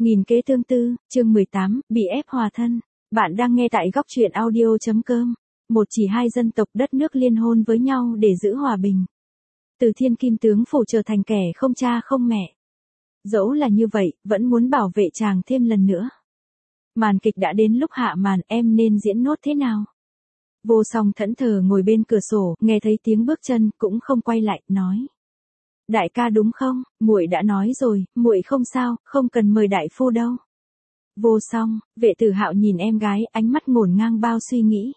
Nghìn kế tương tư, chương 18, bị ép hòa thân. Bạn đang nghe tại góc truyện audio.com. Một chỉ hai dân tộc đất nước liên hôn với nhau để giữ hòa bình. Từ thiên kim tướng phủ trở thành kẻ không cha không mẹ. Dẫu là như vậy, vẫn muốn bảo vệ chàng thêm lần nữa. Màn kịch đã đến lúc hạ màn, em nên diễn nốt thế nào? Vô Song thẫn thờ ngồi bên cửa sổ, nghe thấy tiếng bước chân, cũng không quay lại, nói. Đại ca đúng không? Muội đã nói rồi, muội không sao, không cần mời đại phu đâu. Vô Song, Vệ Tử Hạo nhìn em gái, ánh mắt ngổn ngang bao suy nghĩ.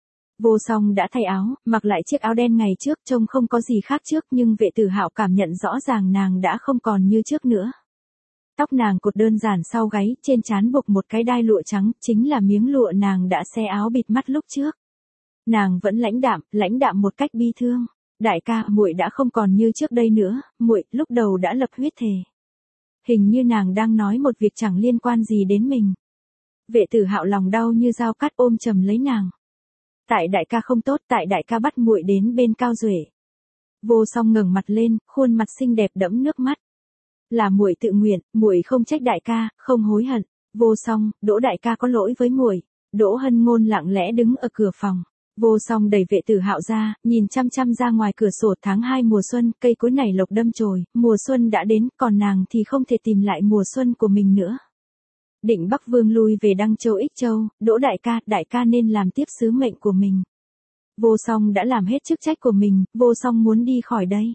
Vô Song đã thay áo, mặc lại chiếc áo đen ngày trước, trông không có gì khác trước, nhưng Vệ Tử Hạo cảm nhận rõ ràng nàng đã không còn như trước nữa. Tóc nàng cột đơn giản sau gáy, trên trán buộc một cái đai lụa trắng, chính là miếng lụa nàng đã xé áo bịt mắt lúc trước. Nàng vẫn lãnh đạm một cách bi thương. Đại ca, muội đã không còn như trước đây nữa, muội lúc đầu đã lập huyết thề. Hình như nàng đang nói một việc chẳng liên quan gì đến mình. Vệ Tử Hạo lòng đau như dao cắt ôm chầm lấy nàng. Tại đại ca không tốt, tại đại ca bắt muội đến bên Cao Duệ. Vô Song ngẩng mặt lên, khuôn mặt xinh đẹp đẫm nước mắt. Là muội tự nguyện, muội không trách đại ca, không hối hận. Vô Song, Đỗ đại ca có lỗi với muội. Đỗ Hân Ngôn lặng lẽ đứng ở cửa phòng. Vô Song đẩy Vệ Tử Hạo ra, nhìn chăm chăm ra ngoài cửa sổ. Tháng 2 mùa xuân, cây cối nảy lộc đâm chồi, mùa xuân đã đến, còn nàng thì không thể tìm lại mùa xuân của mình nữa. Định Bắc Vương lui về Đăng Châu Ích Châu, Đỗ đại ca nên làm tiếp sứ mệnh của mình. Vô Song đã làm hết chức trách của mình, Vô Song muốn đi khỏi đây.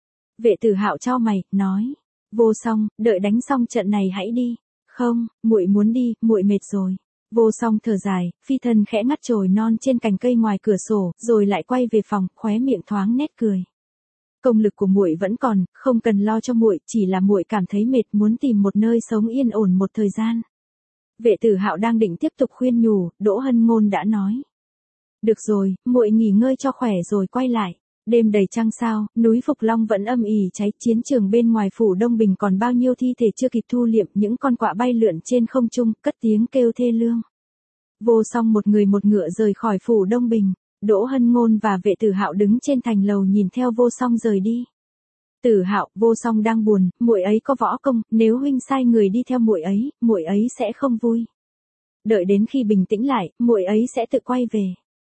Vệ Tử Hạo chau mày, nói, Vô Song, đợi đánh xong trận này hãy đi. Không, muội muốn đi, muội mệt rồi. Vô Song thở dài, phi thân khẽ ngắt chồi non trên cành cây ngoài cửa sổ, rồi lại quay về phòng, khóe miệng thoáng nét cười. Công lực của muội vẫn còn, không cần lo cho muội, chỉ là muội cảm thấy mệt, muốn tìm một nơi sống yên ổn một thời gian. Vệ Tử Hạo đang định tiếp tục khuyên nhủ, Đỗ Hân Ngôn đã nói. Được rồi, muội nghỉ ngơi cho khỏe rồi quay lại. Đêm đầy trăng sao, núi Phục Long vẫn âm ỉ cháy, chiến trường bên ngoài phủ Đông Bình còn bao nhiêu thi thể chưa kịp thu liệm, những con quạ bay lượn trên không trung, cất tiếng kêu thê lương. Vô Song một người một ngựa rời khỏi phủ Đông Bình, Đỗ Hân Ngôn và Vệ Tử Hạo đứng trên thành lầu nhìn theo Vô Song rời đi. Tử Hạo, Vô Song đang buồn, muội ấy có võ công, nếu huynh sai người đi theo muội ấy sẽ không vui. Đợi đến khi bình tĩnh lại, muội ấy sẽ tự quay về.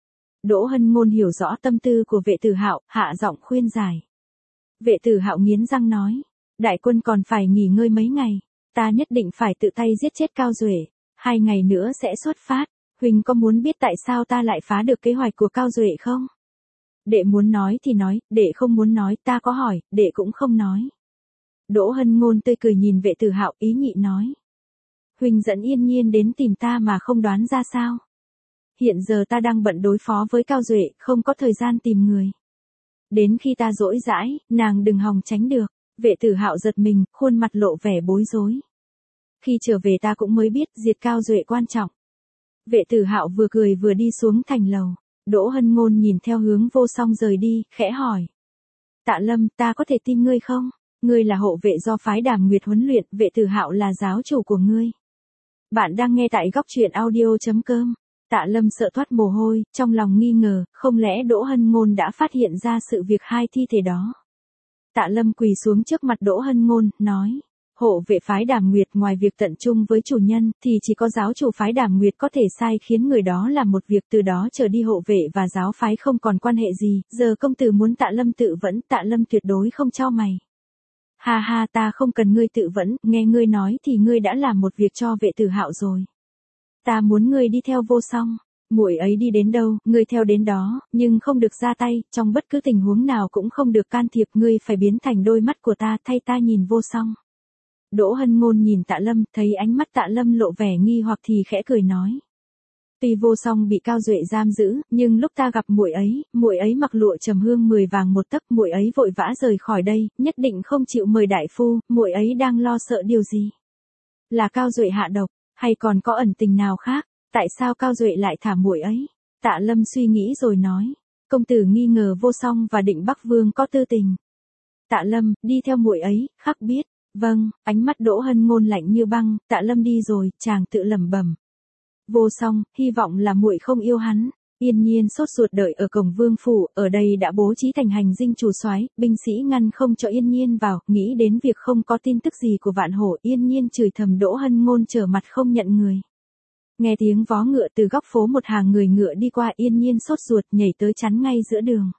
Đỗ Hân Ngôn hiểu rõ tâm tư của Vệ Tử Hạo, hạ giọng khuyên giải. Vệ Tử Hạo nghiến răng nói, đại quân còn phải nghỉ ngơi mấy ngày, ta nhất định phải tự tay giết chết Cao Duệ, 2 ngày nữa sẽ xuất phát, huynh có muốn biết tại sao ta lại phá được kế hoạch của Cao Duệ không? Đệ muốn nói thì nói, đệ không muốn nói, ta có hỏi, đệ cũng không nói. Đỗ Hân Ngôn tươi cười nhìn Vệ Tử Hạo, ý nhị nói. Huynh dẫn Yên Nhiên đến tìm ta mà không đoán ra sao? Hiện giờ ta đang bận đối phó với Cao Duệ, không có thời gian tìm người. Đến khi ta rỗi rãi, nàng đừng hòng tránh được. Vệ Tử Hạo giật mình, khuôn mặt lộ vẻ bối rối. Khi trở về ta cũng mới biết diệt Cao Duệ quan trọng. Vệ Tử Hạo vừa cười vừa đi xuống thành lầu. Đỗ Hân Ngôn nhìn theo hướng Vô Song rời đi, khẽ hỏi. Tạ Lâm, ta có thể tin ngươi không? Ngươi là hộ vệ do phái Đàm Nguyệt huấn luyện, Vệ Tử Hạo là giáo chủ của ngươi. Bạn đang nghe tại góc truyện audio.com. Tạ Lâm sợ toát mồ hôi, trong lòng nghi ngờ, không lẽ Đỗ Hân Ngôn đã phát hiện ra sự việc hai thi thể đó. Tạ Lâm quỳ xuống trước mặt Đỗ Hân Ngôn, nói. Hộ vệ phái Đàm Nguyệt ngoài việc tận trung với chủ nhân, thì chỉ có giáo chủ phái Đàm Nguyệt có thể sai khiến người đó làm một việc, từ đó trở đi hộ vệ và giáo phái không còn quan hệ gì, giờ công tử muốn Tạ Lâm tự vẫn, Tạ Lâm tuyệt đối không chau mày. Ha ha, ta không cần ngươi tự vẫn, nghe ngươi nói thì ngươi đã làm một việc cho Vệ Tử Hạo rồi. Ta muốn ngươi đi theo Vô Song, muội ấy đi đến đâu, ngươi theo đến đó, nhưng không được ra tay, trong bất cứ tình huống nào cũng không được can thiệp, ngươi phải biến thành đôi mắt của ta, thay ta nhìn Vô Song. Đỗ Hân Ngôn nhìn Tạ Lâm, thấy ánh mắt Tạ Lâm lộ vẻ nghi hoặc thì khẽ cười nói. Tuy Vô Song bị Cao Duệ giam giữ, nhưng lúc ta gặp muội ấy mặc lụa trầm hương 10 vàng một tấc, muội ấy vội vã rời khỏi đây, nhất định không chịu mời đại phu, muội ấy đang lo sợ điều gì? Là Cao Duệ hạ độc, hay còn có ẩn tình nào khác? Tại sao Cao Duệ lại thả muội ấy? Tạ Lâm suy nghĩ rồi nói, công tử nghi ngờ Vô Song và Định Bắc Vương có tư tình. Tạ Lâm, đi theo muội ấy, khắc biết. Vâng, ánh mắt Đỗ Hân Ngôn lạnh như băng, Tạ Lâm đi rồi, chàng tự lẩm bẩm. Vô Song, hy vọng là muội không yêu hắn. Yên nhiên sốt ruột đợi ở cổng vương phủ, ở đây đã bố trí thành hành dinh chủ soái, binh sĩ ngăn không cho Yên nhiên vào, nghĩ đến việc không có tin tức gì của Vạn Hổ, Yên nhiên chửi thầm Đỗ Hân Ngôn trở mặt không nhận người. Nghe tiếng vó ngựa từ góc phố một hàng người ngựa đi qua, Yên nhiên sốt ruột nhảy tới chắn ngay giữa đường.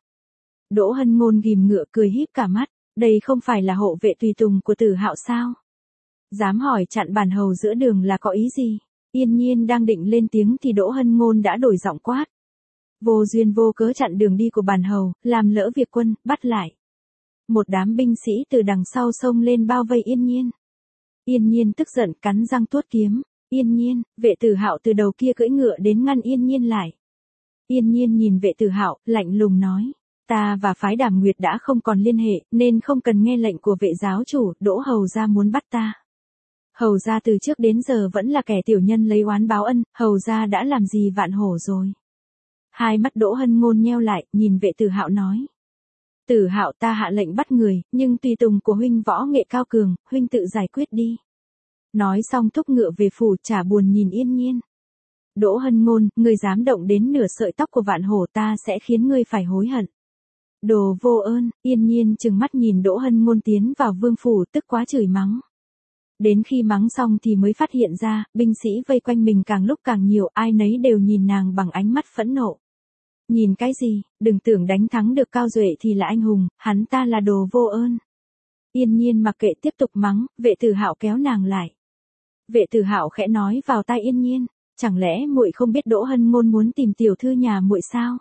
Đỗ Hân Ngôn ghim ngựa cười híp cả mắt, đây không phải là hộ vệ tùy tùng của Tử Hạo sao? Dám hỏi chặn bản hầu giữa đường là có ý gì? Yên nhiên đang định lên tiếng thì Đỗ Hân Ngôn đã đổi giọng quát. Vô duyên vô cớ chặn đường đi của bản hầu, làm lỡ việc quân, bắt lại. Một đám binh sĩ từ đằng sau xông lên bao vây Yên nhiên. Yên nhiên tức giận cắn răng tuốt kiếm. Yên nhiên, vệ Tử Hạo từ đầu kia cưỡi ngựa đến ngăn Yên nhiên lại. Yên nhiên nhìn vệ Tử Hạo, lạnh lùng nói. Ta và phái Đàm Nguyệt đã không còn liên hệ, nên không cần nghe lệnh của vệ giáo chủ, Đỗ hầu gia muốn bắt ta. Hầu gia từ trước đến giờ vẫn là kẻ tiểu nhân lấy oán báo ân, hầu gia đã làm gì Vạn Hổ rồi? Hai mắt Đỗ Hân Ngôn nheo lại, nhìn vệ Tử Hạo nói. Tử Hạo, ta hạ lệnh bắt người, nhưng tùy tùng của huynh võ nghệ cao cường, huynh tự giải quyết đi. Nói xong thúc ngựa về phủ, chả buồn nhìn Yên nhiên. Đỗ Hân Ngôn, ngươi dám động đến nửa sợi tóc của Vạn Hổ, ta sẽ khiến ngươi phải hối hận. Đồ vô ơn, Yên nhiên trừng mắt nhìn Đỗ Hân Ngôn tiến vào vương phủ, tức quá chửi mắng. Đến khi mắng xong thì mới phát hiện ra, binh sĩ vây quanh mình càng lúc càng nhiều, ai nấy đều nhìn nàng bằng ánh mắt phẫn nộ. Nhìn cái gì, đừng tưởng đánh thắng được Cao Duệ thì là anh hùng, hắn ta là đồ vô ơn. Yên nhiên mặc kệ tiếp tục mắng, vệ Tử Hạo kéo nàng lại. Vệ Tử Hạo khẽ nói vào tai Yên nhiên, chẳng lẽ muội không biết Đỗ Hân Ngôn muốn tìm tiểu thư nhà muội sao?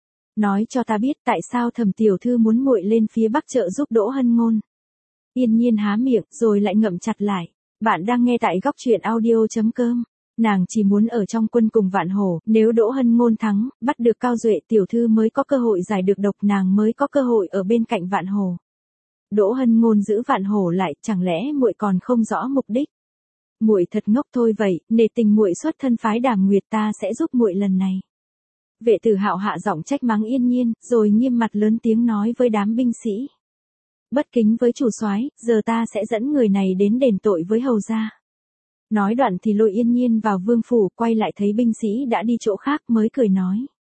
Nói cho ta biết tại sao Thẩm tiểu thư muốn muội lên phía Bắc trợ giúp Đỗ Hân Ngôn. Yên nhiên há miệng rồi lại ngậm chặt lại. Bạn đang nghe tại góc truyện audio.com. Nàng chỉ muốn ở trong quân cùng Vạn Hổ, nếu Đỗ Hân Ngôn thắng, bắt được Cao Duệ tiểu thư mới có cơ hội giải được độc, nàng mới có cơ hội ở bên cạnh Vạn Hổ. Đỗ Hân Ngôn giữ Vạn Hổ lại, chẳng lẽ muội còn không rõ mục đích? Muội thật ngốc thôi vậy, nể tình muội xuất thân phái Đàm Nguyệt, ta sẽ giúp muội lần này. Vệ Tử Hạo hạ giọng trách mắng Yên nhiên, rồi nghiêm mặt lớn tiếng nói với đám binh sĩ. Bất kính với chủ soái, giờ ta sẽ dẫn người này đến đền tội với hầu gia. Nói đoạn thì lôi Yên nhiên vào vương phủ, quay lại thấy binh sĩ đã đi chỗ khác mới cười nói.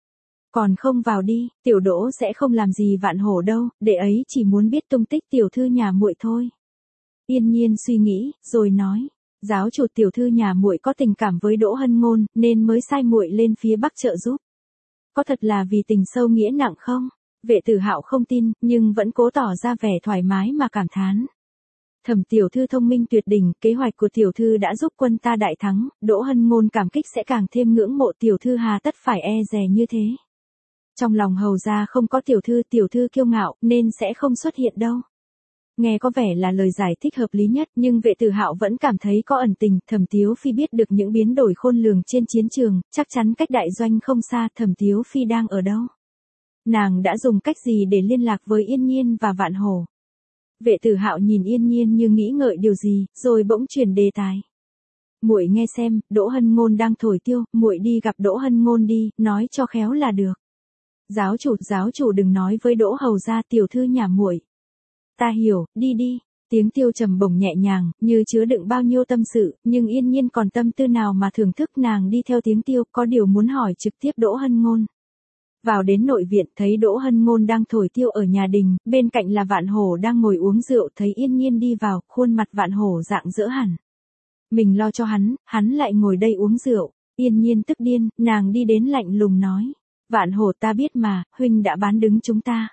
Còn không vào đi, tiểu Đỗ sẽ không làm gì Vạn Hổ đâu, đệ ấy chỉ muốn biết tung tích tiểu thư nhà muội thôi. Yên nhiên suy nghĩ, rồi nói. Giáo chủ tiểu thư nhà muội có tình cảm với Đỗ Hân Ngôn, nên mới sai muội lên phía Bắc trợ giúp. Có thật là vì tình sâu nghĩa nặng không? Vệ Tử Hạo không tin, nhưng vẫn cố tỏ ra vẻ thoải mái mà cảm thán. Thẩm tiểu thư thông minh tuyệt đỉnh, kế hoạch của tiểu thư đã giúp quân ta đại thắng, Đỗ Hân Ngôn cảm kích sẽ càng thêm ngưỡng mộ tiểu thư, hà tất phải e dè như thế. Trong lòng hầu gia không có tiểu thư kiêu ngạo, nên sẽ không xuất hiện đâu. Nghe có vẻ là lời giải thích hợp lý nhất, nhưng vệ Tử Hạo vẫn cảm thấy có ẩn tình. Thẩm Tiếu Phi biết được những biến đổi khôn lường trên chiến trường, chắc chắn cách đại doanh không xa. Thẩm Tiếu Phi đang ở đâu? Nàng đã dùng cách gì để liên lạc với Yên nhiên và Vạn Hổ? Vệ Tử Hạo nhìn Yên nhiên như nghĩ ngợi điều gì, rồi bỗng chuyển đề tài. Muội nghe xem, Đỗ Hân Ngôn đang thổi tiêu, muội đi gặp Đỗ Hân Ngôn đi, nói cho khéo là được. Giáo chủ đừng nói với Đỗ hầu gia tiểu thư nhà muội. Ta hiểu, đi đi. Tiếng tiêu trầm bổng nhẹ nhàng, như chứa đựng bao nhiêu tâm sự, nhưng Yên nhiên còn tâm tư nào mà thưởng thức, nàng đi theo tiếng tiêu, có điều muốn hỏi trực tiếp Đỗ Hân Ngôn. Vào đến nội viện, thấy Đỗ Hân Ngôn đang thổi tiêu ở nhà đình, bên cạnh là Vạn Hổ đang ngồi uống rượu, thấy Yên nhiên đi vào, khuôn mặt Vạn Hổ rạng rỡ hẳn. Mình lo cho hắn lại ngồi đây uống rượu. Yên nhiên tức điên, nàng đi đến lạnh lùng nói. Vạn Hổ, ta biết mà, huynh đã bán đứng chúng ta.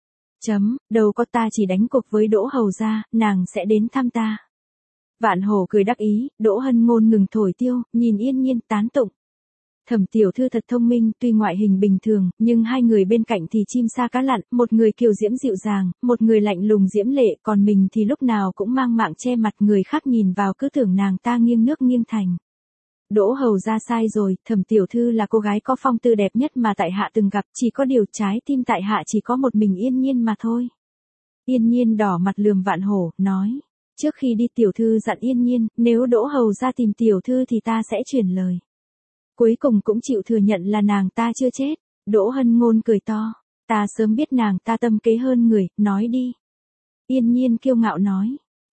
Đâu có, ta chỉ đánh cuộc với Đỗ hầu gia, nàng sẽ đến thăm ta. Vạn Hổ cười đắc ý, Đỗ Hân Ngôn ngừng thổi tiêu, nhìn Yên nhiên tán tụng. Thẩm tiểu thư thật thông minh, tuy ngoại hình bình thường, nhưng hai người bên cạnh thì chim sa cá lặn, một người kiều diễm dịu dàng, một người lạnh lùng diễm lệ, còn mình thì lúc nào cũng mang mạng che mặt, người khác nhìn vào cứ tưởng nàng ta nghiêng nước nghiêng thành. Đỗ hầu gia sai rồi, Thẩm tiểu thư là cô gái có phong tư đẹp nhất mà tại hạ từng gặp, chỉ có điều trái tim tại hạ chỉ có một mình Yên nhiên mà thôi. Yên nhiên đỏ mặt lườm Vạn Hổ, nói. Trước khi đi tiểu thư dặn Yên nhiên, nếu Đỗ hầu gia tìm tiểu thư thì ta sẽ truyền lời. Cuối cùng cũng chịu thừa nhận là nàng ta chưa chết. Đỗ Hân Ngôn cười to. Ta sớm biết nàng ta tâm kế hơn người, nói đi. Yên nhiên kiêu ngạo nói.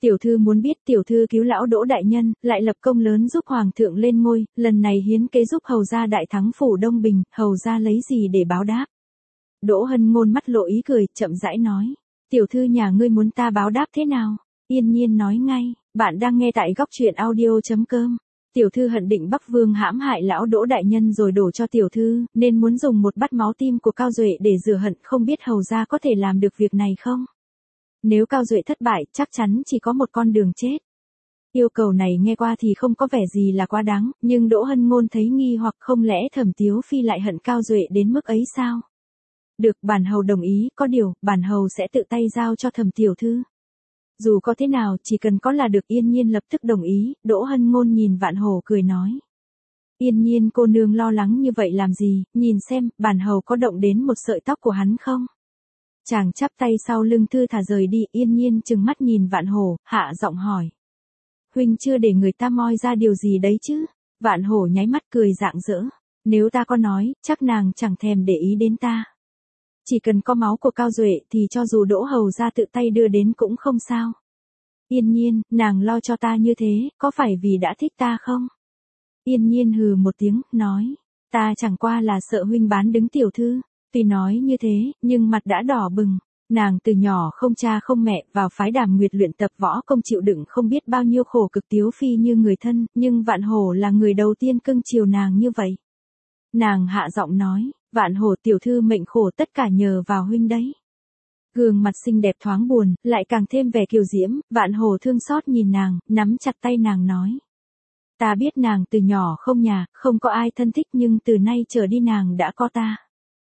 Tiểu thư muốn biết tiểu thư cứu lão Đỗ đại nhân, lại lập công lớn giúp hoàng thượng lên ngôi, lần này hiến kế giúp hầu gia đại thắng phủ Đông Bình, hầu gia lấy gì để báo đáp? Đỗ Hân Ngôn mắt lộ ý cười, chậm rãi nói. Tiểu thư nhà ngươi muốn ta báo đáp thế nào? Yên Nhiên nói ngay, bạn đang nghe tại góc truyện audio.com. Tiểu thư hận Định Bắc Vương hãm hại lão Đỗ đại nhân rồi đổ cho tiểu thư, nên muốn dùng một bát máu tim của Cao Duệ để rửa hận, không biết hầu gia có thể làm được việc này không? Nếu Cao Duệ thất bại, chắc chắn chỉ có một con đường chết. Yêu cầu này nghe qua thì không có vẻ gì là quá đáng, nhưng Đỗ Hân Ngôn thấy nghi hoặc không lẽ Thẩm Tiếu Phi lại hận Cao Duệ đến mức ấy sao? Được, bản hầu đồng ý, có điều, bản hầu sẽ tự tay giao cho Thẩm tiểu thư. Dù có thế nào, chỉ cần có là được. Yên Nhiên lập tức đồng ý, Đỗ Hân Ngôn nhìn Vạn Hổ cười nói. Yên Nhiên cô nương lo lắng như vậy làm gì, nhìn xem, bản hầu có động đến một sợi tóc của hắn không? Chàng chắp tay sau lưng thư thả rời đi. Yên Nhiên trừng mắt nhìn Vạn Hổ, hạ giọng hỏi. Huynh chưa để người ta moi ra điều gì đấy chứ? Vạn Hổ nháy mắt cười rạng rỡ. Nếu ta có nói, chắc nàng chẳng thèm để ý đến ta. Chỉ cần có máu của Cao Duệ thì cho dù Đỗ hầu ra tự tay đưa đến cũng không sao. Yên Nhiên, nàng lo cho ta như thế, có phải vì đã thích ta không? Yên Nhiên hừ một tiếng, nói. Ta chẳng qua là sợ huynh bán đứng tiểu thư. Tuy nói như thế, nhưng mặt đã đỏ bừng. Nàng từ nhỏ không cha không mẹ, vào phái Đàm Nguyệt luyện tập võ công, chịu đựng không biết bao nhiêu khổ cực Tiếu Phi như người thân, nhưng Vạn Hổ là người đầu tiên cưng chiều nàng như vậy. Nàng hạ giọng nói, Vạn Hổ tiểu thư mệnh khổ tất cả nhờ vào huynh đấy. Gương mặt xinh đẹp thoáng buồn, lại càng thêm vẻ kiều diễm. Vạn Hổ thương xót nhìn nàng, nắm chặt tay nàng nói. Ta biết nàng từ nhỏ không nhà, không có ai thân thích, nhưng từ nay trở đi nàng đã có ta.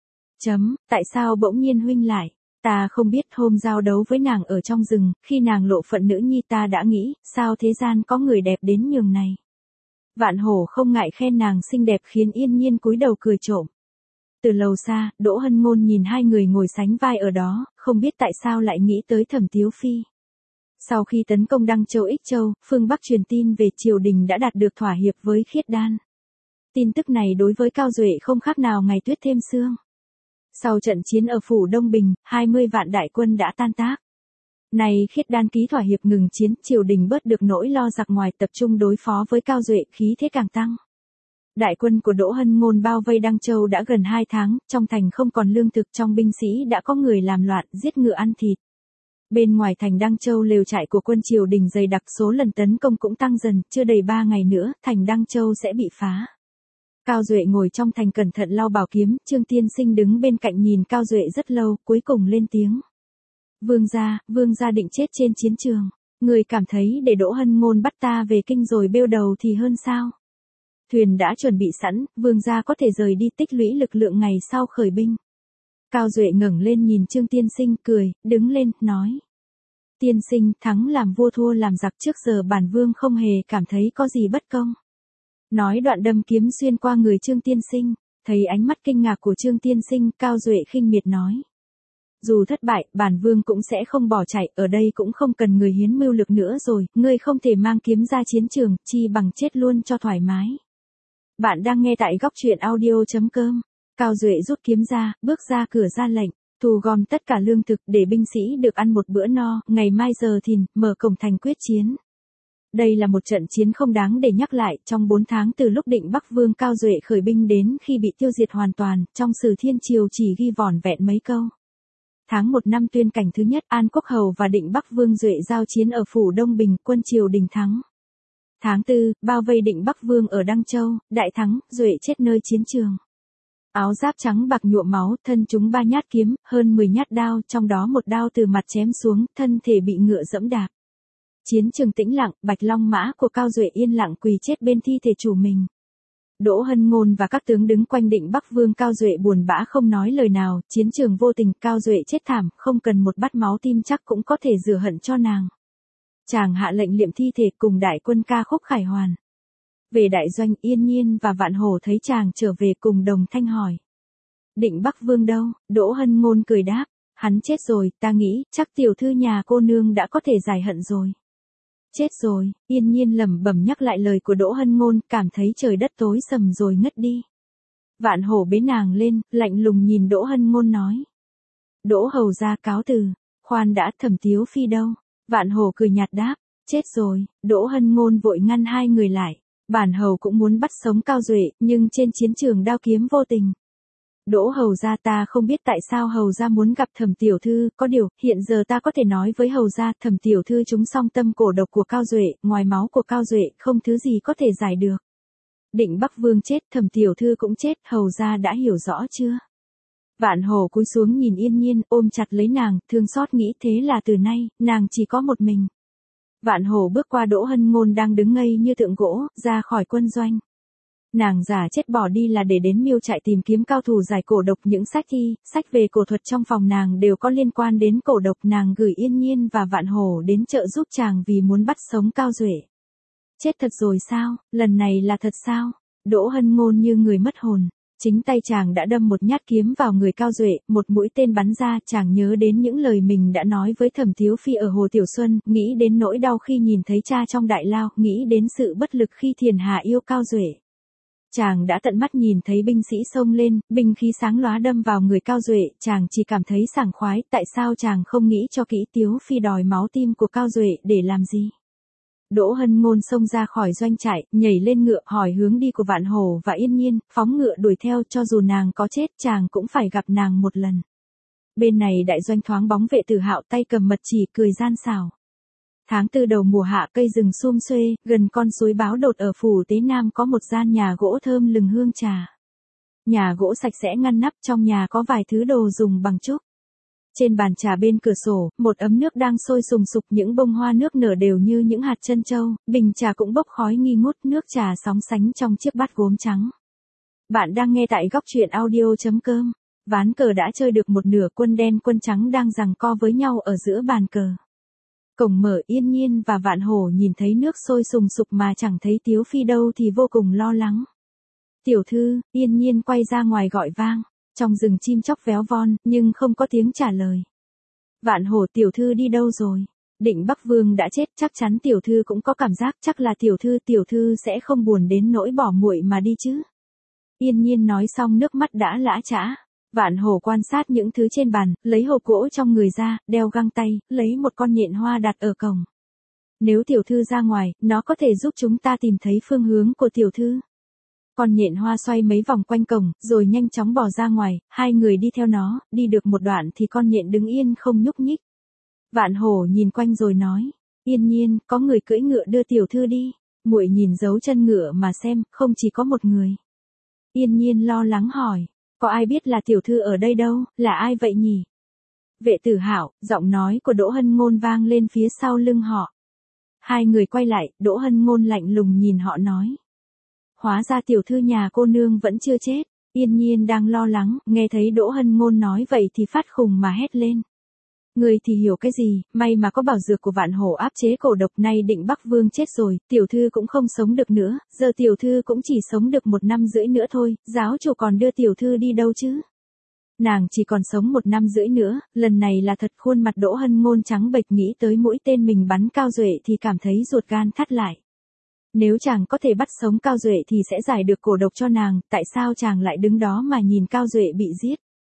Tại sao bỗng nhiên huynh lại? Ta không biết. Hôm giao đấu với nàng ở trong rừng, khi nàng lộ phận nữ nhi ta đã nghĩ, sao thế gian có người đẹp đến nhường này. Vạn Hổ không ngại khen nàng xinh đẹp, khiến Yên Nhiên cúi đầu cười trộm. Từ lầu xa, Đỗ Hân Ngôn nhìn hai người ngồi sánh vai ở đó, không biết tại sao lại nghĩ tới Thẩm Tiếu Phi. Sau khi tấn công Đăng Châu Ích Châu, phương Bắc truyền tin về triều đình đã đạt được thỏa hiệp với Khiết Đan. Tin tức này đối với Cao Duệ không khác nào ngày tuyết thêm sương. Sau trận chiến ở phủ Đông Bình, 20 vạn đại quân đã tan tác. Này Khiết Đan ký thỏa hiệp ngừng chiến, triều đình bớt được nỗi lo giặc ngoài, tập trung đối phó với Cao Duệ, khí thế càng tăng. Đại quân của Đỗ Hân Ngôn bao vây Đăng Châu đã gần 2 tháng, trong thành không còn lương thực, trong binh sĩ đã có người làm loạn, giết ngựa ăn thịt. Bên ngoài thành Đăng Châu lều trại của quân triều đình dày đặc, số lần tấn công cũng tăng dần, chưa đầy 3 ngày nữa, thành Đăng Châu sẽ bị phá. Cao Duệ ngồi trong thành cẩn thận lau bảo kiếm, Trương Tiên Sinh đứng bên cạnh nhìn Cao Duệ rất lâu, cuối cùng lên tiếng. Vương gia định chết trên chiến trường. Người cảm thấy để Đỗ Hân Ngôn bắt ta về kinh rồi bêu đầu thì hơn sao? Thuyền đã chuẩn bị sẵn, vương gia có thể rời đi tích lũy lực lượng ngày sau khởi binh. Cao Duệ ngẩng lên nhìn Trương Tiên Sinh cười, đứng lên, nói. Tiên sinh, thắng làm vua thua làm giặc, trước giờ bản vương không hề cảm thấy có gì bất công. Nói đoạn đâm kiếm xuyên qua người Trương Tiên Sinh, thấy ánh mắt kinh ngạc của Trương Tiên Sinh, Cao Duệ khinh miệt nói. Dù thất bại, bản vương cũng sẽ không bỏ chạy, ở đây cũng không cần người hiến mưu lực nữa rồi, ngươi không thể mang kiếm ra chiến trường, chi bằng chết luôn cho thoải mái. Bạn đang nghe tại góc truyện audio.com. Cao Duệ rút kiếm ra, bước ra cửa ra lệnh, thu gom tất cả lương thực để binh sĩ được ăn một bữa no, ngày mai giờ thìn, mở cổng thành quyết chiến. Đây là một trận chiến không đáng để nhắc lại, trong 4 tháng từ lúc Định Bắc Vương Cao Duệ khởi binh đến khi bị tiêu diệt hoàn toàn, trong Sử Thiên Triều chỉ ghi vỏn vẹn mấy câu. Tháng 1 năm Tuyên Cảnh thứ nhất, An Quốc Hầu và Định Bắc Vương Duệ giao chiến ở phủ Đông Bình, quân triều đình thắng. Tháng 4, bao vây Định Bắc Vương ở Đăng Châu, đại thắng, Duệ chết nơi chiến trường. Áo giáp trắng bạc nhuộm máu, thân chúng 3 nhát kiếm, hơn 10 nhát đao, trong đó một đao từ mặt chém xuống, thân thể bị ngựa dẫm đạp. Chiến trường tĩnh lặng, Bạch Long mã của Cao Duệ yên lặng quỳ chết bên thi thể chủ mình. Đỗ Hân Ngôn và các tướng đứng quanh Định Bắc Vương Cao Duệ buồn bã không nói lời nào, chiến trường vô tình, Cao Duệ chết thảm, không cần một bát máu tim chắc cũng có thể rửa hận cho nàng. Chàng hạ lệnh liệm thi thể cùng đại quân ca khúc khải hoàn. Về đại doanh, Yên Nhiên và Vạn Hổ thấy chàng trở về cùng đồng thanh hỏi. Định Bắc Vương đâu? Đỗ Hân Ngôn cười đáp, hắn chết rồi, ta nghĩ, chắc tiểu thư nhà cô nương đã có thể giải hận rồi. Chết rồi, Yên Nhiên lẩm bẩm nhắc lại lời của Đỗ Hân Ngôn, cảm thấy trời đất tối sầm rồi ngất đi. Vạn Hổ bế nàng lên, lạnh lùng nhìn Đỗ Hân Ngôn nói. Đỗ hầu ra cáo từ, khoan đã, Thẩm Tiếu Phi đâu? Vạn Hổ cười nhạt đáp, Chết rồi, Đỗ Hân Ngôn vội ngăn hai người lại. Bản hầu cũng muốn bắt sống Cao Duệ, nhưng trên chiến trường đao kiếm vô tình. Đỗ hầu gia, ta không biết tại sao hầu gia muốn gặp Thẩm tiểu thư, có điều, hiện giờ ta có thể nói với hầu gia, Thẩm tiểu thư trúng song tâm cổ độc của Cao Duệ, ngoài máu của Cao Duệ, không thứ gì có thể giải được. Định Bắc Vương chết, Thẩm tiểu thư cũng chết, hầu gia đã hiểu rõ chưa? Vạn Hổ cúi xuống nhìn Yên Nhiên, ôm chặt lấy nàng, thương xót nghĩ thế là từ nay, nàng chỉ có một mình. Vạn Hổ bước qua Đỗ Hân Ngôn đang đứng ngây như tượng gỗ, ra khỏi quân doanh. Nàng giả chết bỏ đi là để đến miêu trại tìm kiếm cao thủ giải cổ độc, những sách về cổ thuật trong phòng nàng đều có liên quan đến cổ độc, nàng gửi Yên Nhiên và Vạn Hổ đến trợ giúp chàng vì muốn bắt sống Cao Duệ. Chết thật rồi sao, lần này là thật sao? Đỗ Hân Ngôn như người mất hồn. Chính tay chàng đã đâm một nhát kiếm vào người Cao Duệ, một mũi tên bắn ra, chàng nhớ đến những lời mình đã nói với Thẩm Thiếu Phi ở Hồ Tiểu Xuân, nghĩ đến nỗi đau khi nhìn thấy cha trong đại lao, nghĩ đến sự bất lực khi Thiền Hà yêu Cao Duệ. Chàng đã tận mắt nhìn thấy binh sĩ xông lên, binh khí sáng lóa đâm vào người Cao Duệ, chàng chỉ cảm thấy sảng khoái, tại sao chàng không nghĩ cho kỹ, Tiếu Phi đòi máu tim của Cao Duệ để làm gì? Đỗ Hân Ngôn xông ra khỏi doanh trại, nhảy lên ngựa, hỏi hướng đi của Vạn Hổ và Yên Nhiên, phóng ngựa đuổi theo, cho dù nàng có chết, chàng cũng phải gặp nàng một lần. Bên này đại doanh thoáng bóng Vệ Tử Hạo tay cầm mật chỉ, cười gian xảo. Tháng 4 đầu mùa hạ, cây rừng sum xuê, gần con suối Báo Đột ở phủ Tế Nam có một gian nhà gỗ thơm lừng hương trà. Nhà gỗ sạch sẽ ngăn nắp, trong nhà có vài thứ đồ dùng bằng trúc. Trên bàn trà bên cửa sổ, một ấm nước đang sôi sùng sục, những bông hoa nước nở đều như những hạt trân châu, bình trà cũng bốc khói nghi ngút, nước trà sóng sánh trong chiếc bát gốm trắng. Bạn đang nghe tại góc truyện audio.com. Ván cờ đã chơi được một nửa, quân đen quân trắng đang giằng co với nhau ở giữa bàn cờ. Cổng mở, Yên Nhiên và Vạn Hổ nhìn thấy nước sôi sùng sục mà chẳng thấy Tiếu Phi đâu thì vô cùng lo lắng. Tiểu thư, Yên Nhiên quay ra ngoài gọi vang. Trong rừng chim chóc véo von, nhưng không có tiếng trả lời. Vạn Hổ, tiểu thư đi đâu rồi? Định Bắc Vương đã chết, chắc chắn tiểu thư cũng có cảm giác, chắc là tiểu thư sẽ không buồn đến nỗi bỏ muội mà đi chứ. Yên Nhiên nói xong nước mắt đã lã chã. Vạn Hổ quan sát những thứ trên bàn, lấy hộp gỗ trong người ra, đeo găng tay, lấy một con nhện hoa đặt ở cổng. Nếu tiểu thư ra ngoài, nó có thể giúp chúng ta tìm thấy phương hướng của tiểu thư. Con nhện hoa xoay mấy vòng quanh cổng, rồi nhanh chóng bỏ ra ngoài, hai người đi theo nó, đi được một đoạn thì con nhện đứng yên không nhúc nhích. Vạn Hổ nhìn quanh rồi nói, Yên Nhiên, có người cưỡi ngựa đưa tiểu thư đi. Muội nhìn dấu chân ngựa mà xem, không chỉ có một người. Yên Nhiên lo lắng hỏi, có ai biết là tiểu thư ở đây đâu, là ai vậy nhỉ? Vệ Tử Hạo, giọng nói của Đỗ Hân Ngôn vang lên phía sau lưng họ. Hai người quay lại, Đỗ Hân Ngôn lạnh lùng nhìn họ nói. Hóa ra tiểu thư nhà cô nương vẫn chưa chết. Yên Nhiên đang lo lắng, nghe thấy Đỗ Hân Ngôn nói vậy thì phát khùng mà hét lên. Người thì hiểu cái gì, may mà có bảo dược của Vạn Hổ áp chế cổ độc, nay Định Bắc Vương chết rồi, tiểu thư cũng không sống được nữa, giờ tiểu thư cũng chỉ sống được 1 năm rưỡi nữa thôi, giáo chủ còn đưa tiểu thư đi đâu chứ? Nàng chỉ còn sống 1 năm rưỡi nữa, lần này là thật. Khuôn mặt Đỗ Hân Ngôn trắng bệch, nghĩ tới mũi tên mình bắn Cao Duệ thì cảm thấy ruột gan thắt lại. Nếu chàng có thể bắt sống Cao Duệ thì sẽ giải được cổ độc cho nàng, tại sao chàng lại đứng đó mà nhìn Cao Duệ bị giết?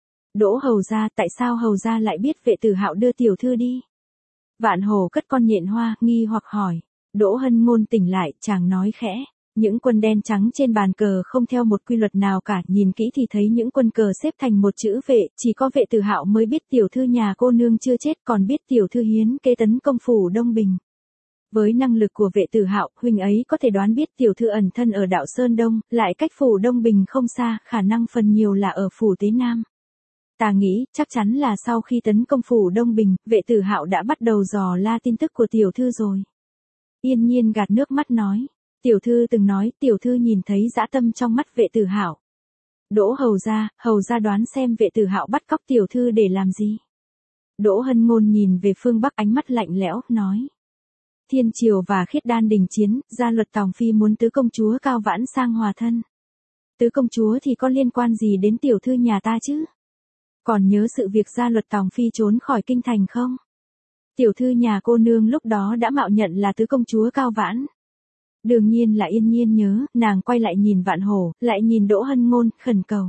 Đỗ hầu gia, tại sao hầu gia lại biết Vệ Tử Hạo đưa tiểu thư đi? Vạn Hổ cất con nhện hoa, nghi hoặc hỏi. Đỗ Hân Ngôn tỉnh lại, chàng nói khẽ. Những quân đen trắng trên bàn cờ không theo một quy luật nào cả, nhìn kỹ thì thấy những quân cờ xếp thành một chữ vệ, chỉ có Vệ Tử Hạo mới biết tiểu thư nhà cô nương chưa chết, còn biết tiểu thư hiến kế tấn công phủ Đông Bình. Với năng lực của Vệ Tử Hạo, huynh ấy có thể đoán biết tiểu thư ẩn thân ở đảo Sơn Đông, lại cách phủ Đông Bình không xa, khả năng phần nhiều là ở phủ Tế Nam. Ta nghĩ, chắc chắn là sau khi tấn công phủ Đông Bình, Vệ Tử Hạo đã bắt đầu dò la tin tức của tiểu thư rồi. Yên Nhiên gạt nước mắt nói, tiểu thư từng nói, tiểu thư nhìn thấy dã tâm trong mắt Vệ Tử Hạo. Đỗ hầu gia đoán xem Vệ Tử Hạo bắt cóc tiểu thư để làm gì? Đỗ Hân Ngôn nhìn về phương Bắc, ánh mắt lạnh lẽo, nói. Thiên Triều và Khiết Đan đình chiến, gia luật Tòng Phi muốn tứ công chúa Cao Vãn sang hòa thân. Tứ công chúa thì có liên quan gì đến tiểu thư nhà ta chứ? Còn nhớ sự việc gia luật Tòng Phi trốn khỏi kinh thành không? Tiểu thư nhà cô nương lúc đó đã mạo nhận là tứ công chúa Cao Vãn. Đương nhiên là Yên Nhiên nhớ, nàng quay lại nhìn Vạn Hổ, lại nhìn Đỗ Hân Ngôn, khẩn cầu.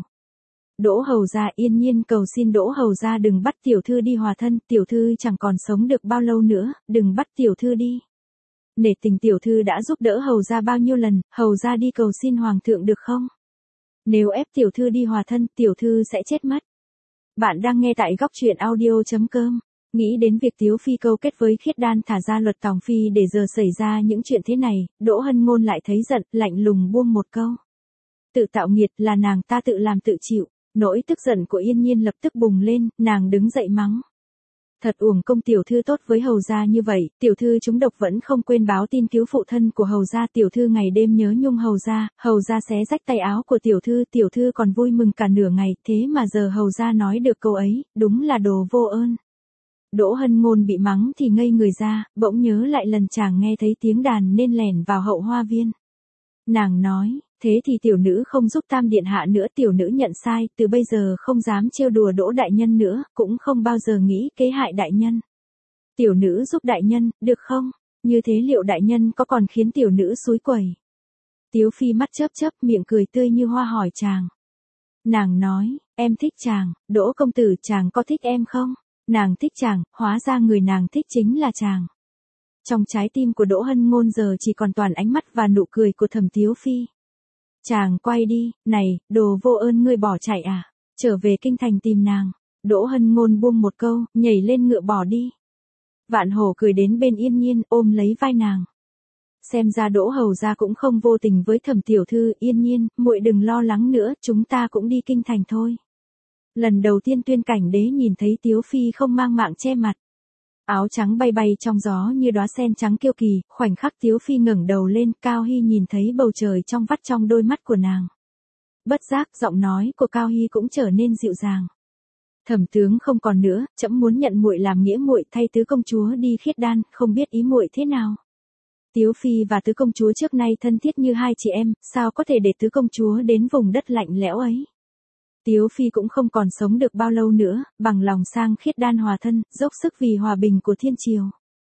Đỗ hầu gia, Yên Nhiên cầu xin Đỗ hầu gia đừng bắt tiểu thư đi hòa thân, tiểu thư chẳng còn sống được bao lâu nữa, đừng bắt tiểu thư đi. Nể tình tiểu thư đã giúp đỡ hầu gia bao nhiêu lần, hầu gia đi cầu xin hoàng thượng được không? Nếu ép tiểu thư đi hòa thân, tiểu thư sẽ chết mất. Bạn đang nghe tại góc truyện audio.com. Nghĩ đến việc Tiếu Phi câu kết với Khiết Đan thả ra luật tòng phi để giờ xảy ra những chuyện thế này, Đỗ Hân Ngôn lại thấy giận, lạnh lùng buông một câu. Tự tạo nghiệt, là nàng ta tự làm tự chịu. Nỗi tức giận của Yên Nhiên lập tức bùng lên, nàng đứng dậy mắng. Thật uổng công tiểu thư tốt với hầu gia như vậy, tiểu thư trúng độc vẫn không quên báo tin cứu phụ thân của hầu gia, tiểu thư ngày đêm nhớ nhung hầu gia xé rách tay áo của tiểu thư còn vui mừng cả nửa ngày, thế mà giờ hầu gia nói được câu ấy, đúng là đồ vô ơn. Đỗ Hân Ngôn bị mắng thì ngây người ra, bỗng nhớ lại lần chàng nghe thấy tiếng đàn nên lẻn vào hậu hoa viên. Nàng nói, thế thì tiểu nữ không giúp Tam điện hạ nữa, tiểu nữ nhận sai, từ bây giờ không dám trêu đùa Đỗ đại nhân nữa, cũng không bao giờ nghĩ kế hại đại nhân. Tiểu nữ giúp đại nhân, được không? Như thế liệu đại nhân có còn khiến tiểu nữ xúi quẩy? Tiếu Phi mắt chớp chớp, miệng cười tươi như hoa hỏi chàng. Nàng nói, em thích chàng, Đỗ công tử, chàng có thích em không? Nàng thích chàng, hóa ra người nàng thích chính là chàng. Trong trái tim của Đỗ Hân Ngôn giờ chỉ còn toàn ánh mắt và nụ cười của Thẩm Tiếu Phi. Chàng quay đi, này, đồ vô ơn, ngươi bỏ chạy à? Trở về kinh thành tìm nàng. Đỗ Hân Ngôn buông một câu, nhảy lên ngựa bỏ đi. Vạn Hổ cười đến bên Yên Nhiên, ôm lấy vai nàng. Xem ra Đỗ hầu gia cũng không vô tình với Thẩm tiểu thư. Yên Nhiên, muội đừng lo lắng nữa, chúng ta cũng đi kinh thành thôi. Lần đầu tiên Tuyên Cảnh Đế nhìn thấy Tiếu Phi không mang mạng che mặt. Áo trắng bay bay trong gió như đóa sen trắng kiêu kỳ, khoảnh khắc Tiếu Phi ngẩng đầu lên, Cao Hy nhìn thấy bầu trời trong vắt trong đôi mắt của nàng. Bất giác, giọng nói của Cao Hy cũng trở nên dịu dàng. Thẩm tướng không còn nữa, trẫm muốn nhận muội làm nghĩa muội, thay tứ công chúa đi Khiết Đan, không biết ý muội thế nào. Tiếu Phi và tứ công chúa trước nay thân thiết như hai chị em, sao có thể để tứ công chúa đến vùng đất lạnh lẽo ấy. Tiếu Phi cũng không còn sống được bao lâu nữa, bằng lòng sang Khiết Đan hòa thân, dốc sức vì hòa bình của thiên triều.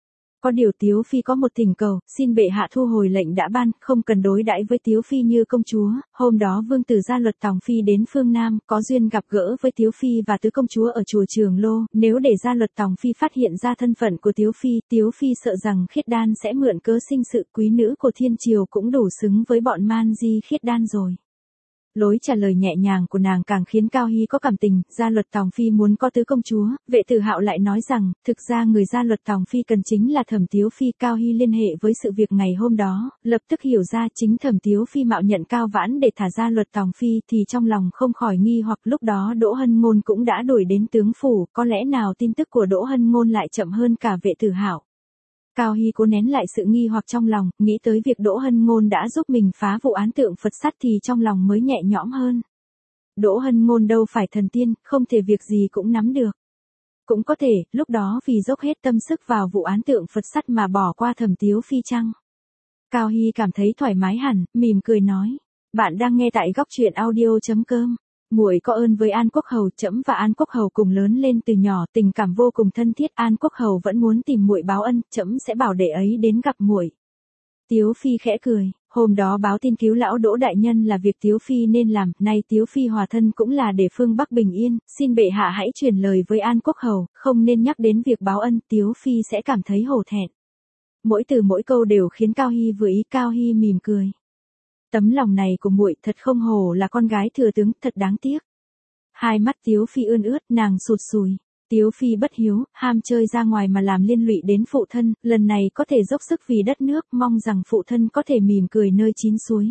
Có điều Tiếu Phi có một thỉnh cầu, xin bệ hạ thu hồi lệnh đã ban, không cần đối đãi với Tiếu Phi như công chúa. Hôm đó vương tử gia luật tòng phi đến phương Nam, có duyên gặp gỡ với Tiếu Phi và tứ công chúa ở chùa Trường Lô, nếu để gia luật tòng phi phát hiện ra thân phận của Tiếu Phi sợ rằng Khiết Đan sẽ mượn cớ sinh sự, quý nữ của thiên triều cũng đủ xứng với bọn man di Khiết Đan rồi. Lối trả lời nhẹ nhàng của nàng càng khiến Cao Hy có cảm tình. Gia luật tòng phi muốn có tứ công chúa, Vệ Tử Hạo lại nói rằng, thực ra người gia luật tòng phi cần chính là Thẩm Tiếu Phi. Cao Hy liên hệ với sự việc ngày hôm đó, lập tức hiểu ra chính Thẩm Tiếu Phi mạo nhận Cao Vãn để thả gia luật tòng phi, thì trong lòng không khỏi nghi hoặc. Lúc đó Đỗ Hân Ngôn cũng đã đuổi đến tướng phủ, có lẽ nào tin tức của Đỗ Hân Ngôn lại chậm hơn cả Vệ Tử Hạo. Cao Hy cố nén lại sự nghi hoặc trong lòng, nghĩ tới việc Đỗ Hân Ngôn đã giúp mình phá vụ án tượng Phật sắt thì trong lòng mới nhẹ nhõm hơn. Đỗ Hân Ngôn đâu phải thần tiên, không thể việc gì cũng nắm được. Cũng có thể, lúc đó vì dốc hết tâm sức vào vụ án tượng Phật sắt mà bỏ qua Thẩm Tiếu Phi chăng? Cao Hy cảm thấy thoải mái hẳn, mỉm cười nói. Bạn đang nghe tại góc truyện audio.com. Muội có ơn với An Quốc hầu, trẫm và An Quốc hầu cùng lớn lên từ nhỏ, tình cảm vô cùng thân thiết. An Quốc hầu vẫn muốn tìm muội báo ân, trẫm sẽ bảo đệ ấy đến gặp muội. Tiếu Phi khẽ cười, hôm đó báo tin cứu lão Đỗ đại nhân là việc Tiếu Phi nên làm, nay Tiếu Phi hòa thân cũng là để phương Bắc bình yên, xin bệ hạ hãy truyền lời với An Quốc hầu, không nên nhắc đến việc báo ân, Tiếu Phi sẽ cảm thấy hổ thẹn. Mỗi từ mỗi câu đều khiến Cao Hy vừa ý. Cao Hy mỉm cười. Tấm lòng này của muội thật không hổ là con gái thừa tướng, thật đáng tiếc. Hai mắt Tiếu Phi ươn ướt, nàng sụt sùi. Tiếu Phi bất hiếu, ham chơi ra ngoài mà làm liên lụy đến phụ thân, lần này có thể dốc sức vì đất nước, mong rằng phụ thân có thể mỉm cười nơi chín suối.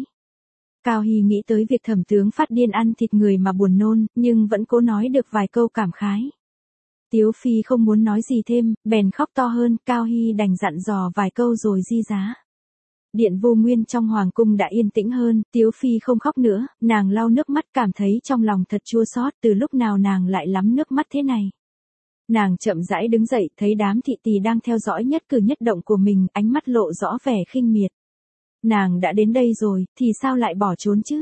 Cao Hy nghĩ tới việc Thẩm tướng phát điên ăn thịt người mà buồn nôn, nhưng vẫn cố nói được vài câu cảm khái. Tiếu Phi không muốn nói gì thêm, bèn khóc to hơn. Cao Hy đành dặn dò vài câu rồi di giá. Điện Vô Nguyên trong hoàng cung đã yên tĩnh hơn, Tiếu Phi không khóc nữa, nàng lau nước mắt cảm thấy trong lòng thật chua xót, từ lúc nào nàng lại lắm nước mắt thế này. Nàng chậm rãi đứng dậy, thấy đám thị tỳ đang theo dõi nhất cử nhất động của mình, ánh mắt lộ rõ vẻ khinh miệt. Nàng đã đến đây rồi, thì sao lại bỏ trốn chứ?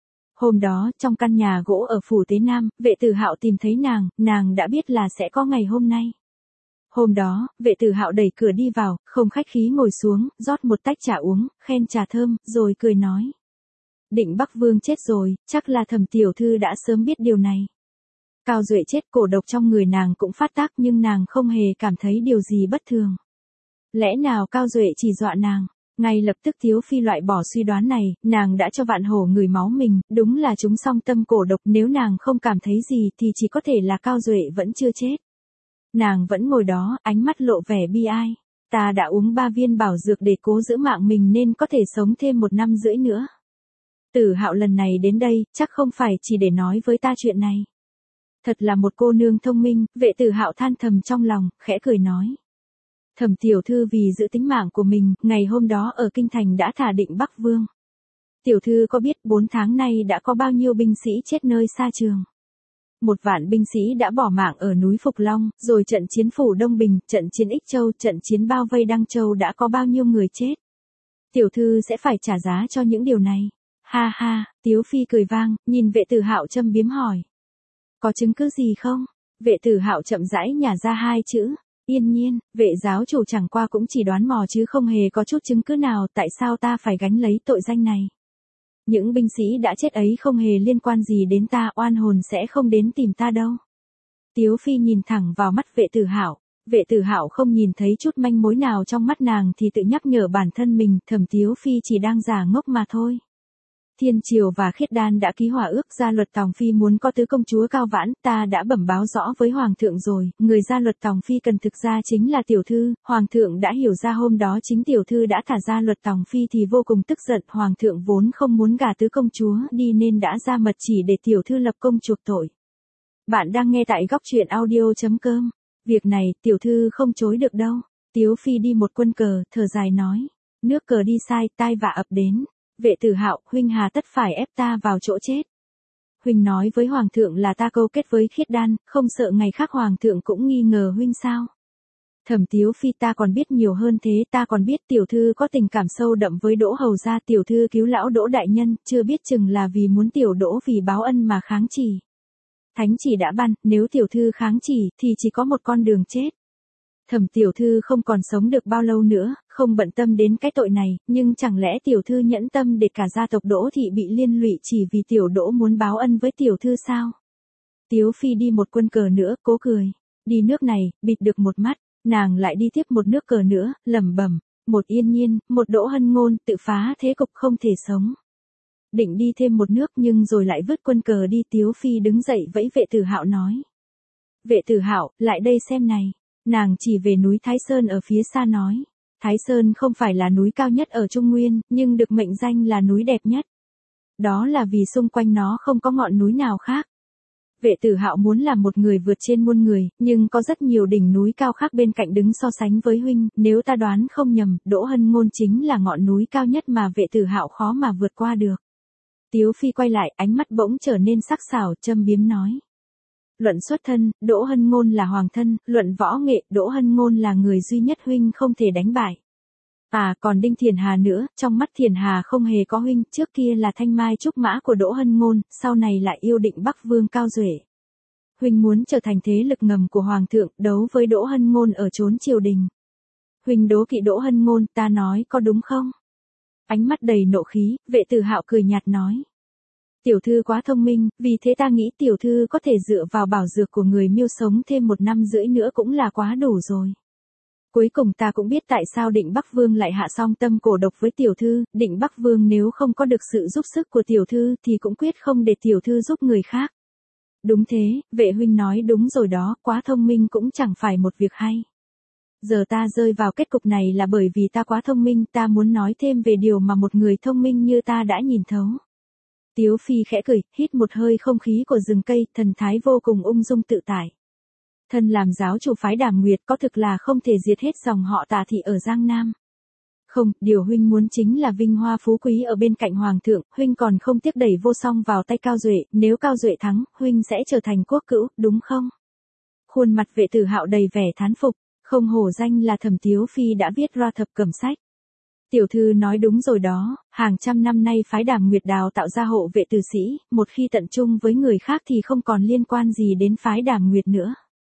Hôm đó, trong căn nhà gỗ ở phủ Tế Nam, Vệ Tử Hạo tìm thấy nàng đã biết là sẽ có ngày hôm nay. Hôm đó, Vệ Tử Hạo đẩy cửa đi vào, không khách khí ngồi xuống, rót một tách trà uống, khen trà thơm, rồi cười nói. Định Bắc Vương chết rồi, chắc là Thẩm tiểu thư đã sớm biết điều này. Cao Duệ chết, cổ độc trong người nàng cũng phát tác nhưng nàng không hề cảm thấy điều gì bất thường. Lẽ nào Cao Duệ chỉ dọa nàng? Ngay lập tức Tiếu Phi loại bỏ suy đoán này, nàng đã cho Vạn Hổ ngửi máu mình, đúng là chúng song tâm cổ độc, nếu nàng không cảm thấy gì thì chỉ có thể là Cao Duệ vẫn chưa chết. Nàng vẫn ngồi đó, ánh mắt lộ vẻ bi ai. Ta đã uống 3 viên bảo dược để cố giữ mạng mình nên có thể sống thêm 1 năm rưỡi nữa. Tử Hạo lần này đến đây, chắc không phải chỉ để nói với ta chuyện này. Thật là một cô nương thông minh, Vệ Tử Hạo than thầm trong lòng, khẽ cười nói. Thẩm tiểu thư vì giữ tính mạng của mình, ngày hôm đó ở Kinh Thành đã thả Định Bắc Vương. Tiểu thư có biết 4 tháng nay đã có bao nhiêu binh sĩ chết nơi xa trường? 1 vạn binh sĩ đã bỏ mạng ở núi Phục Long, rồi trận chiến phủ Đông Bình, trận chiến Ích Châu, trận chiến bao vây Đăng Châu đã có bao nhiêu người chết? Tiểu thư sẽ phải trả giá cho những điều này. Ha ha, Tiếu Phi cười vang, nhìn Vệ Tử Hạo châm biếm hỏi. Có chứng cứ gì không? Vệ Tử Hạo chậm rãi nhả ra 2 chữ. Yên nhiên, Vệ giáo chủ chẳng qua cũng chỉ đoán mò chứ không hề có chút chứng cứ nào, tại sao ta phải gánh lấy tội danh này? Những binh sĩ đã chết ấy không hề liên quan gì đến ta, oan hồn sẽ không đến tìm ta đâu. Tiếu Phi nhìn thẳng vào mắt Vệ Tử Hạo. Vệ Tử Hạo không nhìn thấy chút manh mối nào trong mắt nàng thì tự nhắc nhở bản thân mình, Thẩm Tiếu Phi chỉ đang giả ngốc mà thôi. Thiên Triều và Khiết Đan đã ký hòa ước, gia luật Tòng Phi muốn có tứ công chúa Cao Vãn, ta đã bẩm báo rõ với Hoàng thượng rồi, người gia luật Tòng Phi cần thực ra chính là tiểu thư, Hoàng thượng đã hiểu ra hôm đó chính tiểu thư đã thả gia luật Tòng Phi thì vô cùng tức giận, Hoàng thượng vốn không muốn gả tứ công chúa đi nên đã ra mật chỉ để tiểu thư lập công chuộc tội. Bạn đang nghe tại góc truyện audio.com, việc này tiểu thư không chối được đâu. Tiếu Phi đi một quân cờ, thở dài nói, nước cờ đi sai, tai vạ ập đến. Vệ Tử Hạo, huynh hà tất phải ép ta vào chỗ chết. Huynh nói với Hoàng thượng là ta câu kết với Khiết Đan, không sợ ngày khác Hoàng thượng cũng nghi ngờ huynh sao? Thẩm Tiếu Phi, ta còn biết nhiều hơn thế, ta còn biết tiểu thư có tình cảm sâu đậm với Đỗ hầu gia, tiểu thư cứu lão Đỗ đại nhân, chưa biết chừng là vì muốn tiểu Đỗ vì báo ân mà kháng chỉ. Thánh chỉ đã ban, nếu tiểu thư kháng chỉ thì chỉ có một con đường chết. Thẩm tiểu thư không còn sống được bao lâu nữa, không bận tâm đến cái tội này, nhưng chẳng lẽ tiểu thư nhẫn tâm để cả gia tộc Đỗ thị bị liên lụy chỉ vì tiểu Đỗ muốn báo ân với tiểu thư sao? Tiếu Phi đi một quân cờ nữa, cố cười. Đi nước này, bịt được một mắt, nàng lại đi tiếp một nước cờ nữa, lẩm bẩm, một Yên Nhiên, một Đỗ Hân Ngôn, tự phá thế cục không thể sống. Định đi thêm một nước nhưng rồi lại vứt quân cờ đi. Tiếu Phi đứng dậy vẫy Vệ Tử Hạo nói. Vệ Tử Hạo, lại đây xem này. Nàng chỉ về núi Thái Sơn ở phía xa nói. Thái Sơn không phải là núi cao nhất ở Trung Nguyên, nhưng được mệnh danh là núi đẹp nhất. Đó là vì xung quanh nó không có ngọn núi nào khác. Vệ Tử Hạo muốn làm một người vượt trên muôn người, nhưng có rất nhiều đỉnh núi cao khác bên cạnh đứng so sánh với huynh, nếu ta đoán không nhầm, Đỗ Hân Ngôn chính là ngọn núi cao nhất mà Vệ Tử Hạo khó mà vượt qua được. Tiếu Phi quay lại, ánh mắt bỗng trở nên sắc sảo, châm biếm nói. Luận xuất thân, Đỗ Hân Ngôn là hoàng thân, luận võ nghệ, Đỗ Hân Ngôn là người duy nhất huynh không thể đánh bại. À, còn Đinh Thiền Hà nữa, trong mắt Thiền Hà không hề có huynh, trước kia là thanh mai trúc mã của Đỗ Hân Ngôn, sau này lại yêu Định Bắc Vương Cao Duệ. Huynh muốn trở thành thế lực ngầm của hoàng thượng, đấu với Đỗ Hân Ngôn ở chốn triều đình. Huynh đố kỵ Đỗ Hân Ngôn, ta nói có đúng không? Ánh mắt đầy nộ khí, Vệ Tử Hạo cười nhạt nói. Tiểu thư quá thông minh, vì thế ta nghĩ tiểu thư có thể dựa vào bảo dược của người Miêu sống thêm 1 năm rưỡi nữa cũng là quá đủ rồi. Cuối cùng ta cũng biết tại sao Định Bắc Vương lại hạ song tâm cổ độc với tiểu thư, Định Bắc Vương nếu không có được sự giúp sức của tiểu thư thì cũng quyết không để tiểu thư giúp người khác. Đúng thế, Vệ huynh nói đúng rồi đó, quá thông minh cũng chẳng phải một việc hay. Giờ ta rơi vào kết cục này là bởi vì ta quá thông minh, ta muốn nói thêm về điều mà một người thông minh như ta đã nhìn thấu. Tiếu Phi khẽ cười, hít một hơi không khí của rừng cây, thần thái vô cùng ung dung tự tại. Thân làm giáo chủ phái Đàm Nguyệt có thực là không thể diệt hết dòng họ Tả thị ở Giang Nam. Không, điều huynh muốn chính là vinh hoa phú quý ở bên cạnh hoàng thượng, huynh còn không tiếc đẩy vô song vào tay Cao Duệ, nếu Cao Duệ thắng, huynh sẽ trở thành quốc cữu, đúng không? Khuôn mặt Vệ Tử Hạo đầy vẻ thán phục, không hổ danh là Thẩm Tiếu Phi đã viết ra thập cẩm sách. Tiểu thư nói đúng rồi đó, hàng trăm năm nay phái Đàm Nguyệt đào tạo ra hộ vệ tử sĩ, một khi tận trung với người khác thì không còn liên quan gì đến phái Đàm Nguyệt nữa.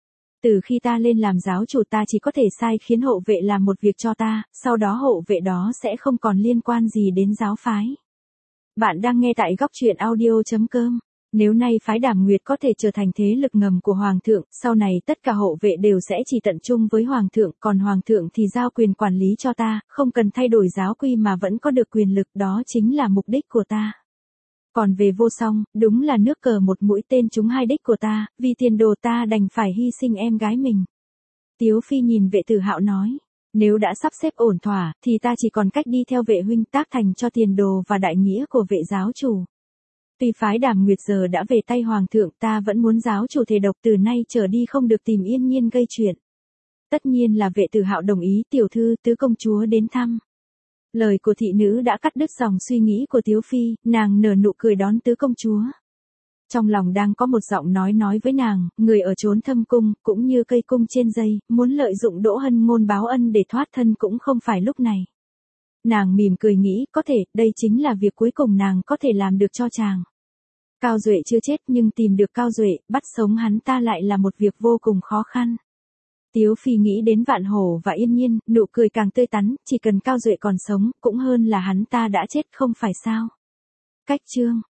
Từ khi ta lên làm giáo chủ ta chỉ có thể sai khiến hộ vệ làm một việc cho ta, sau đó hộ vệ đó sẽ không còn liên quan gì đến giáo phái. Bạn đang nghe tại góc truyện audio.com. Nếu nay phái Đàm Nguyệt có thể trở thành thế lực ngầm của Hoàng thượng, sau này tất cả hộ vệ đều sẽ chỉ tận trung với Hoàng thượng, còn Hoàng thượng thì giao quyền quản lý cho ta, không cần thay đổi giáo quy mà vẫn có được quyền lực, đó chính là mục đích của ta. Còn về Vô Song, đúng là nước cờ một mũi tên trúng hai đích của ta, vì tiền đồ ta đành phải hy sinh em gái mình. Tiếu Phi nhìn Vệ Tử Hạo nói, nếu đã sắp xếp ổn thỏa, thì ta chỉ còn cách đi theo Vệ huynh tác thành cho tiền đồ và đại nghĩa của Vệ giáo chủ. Tuy phái Đàm Nguyệt giờ đã về tay Hoàng thượng, ta vẫn muốn giáo chủ thề độc từ nay trở đi không được tìm Yên Nhiên gây chuyện. Tất nhiên là Vệ Tử Hạo đồng ý. Tiểu thư, tứ công chúa đến thăm. Lời của thị nữ đã cắt đứt dòng suy nghĩ của Tiếu Phi, nàng nở nụ cười đón tứ công chúa. Trong lòng đang có một giọng nói với nàng, người ở chốn thâm cung, cũng như cây cung trên dây, muốn lợi dụng Đỗ Hân Ngôn báo ân để thoát thân cũng không phải lúc này. Nàng mỉm cười nghĩ, có thể, đây chính là việc cuối cùng nàng có thể làm được cho chàng. Cao Duệ chưa chết nhưng tìm được Cao Duệ, bắt sống hắn ta lại là một việc vô cùng khó khăn. Tiếu Phi nghĩ đến Vạn Hổ và Yên Nhiên, nụ cười càng tươi tắn, chỉ cần Cao Duệ còn sống, cũng hơn là hắn ta đã chết không phải sao. Cách chương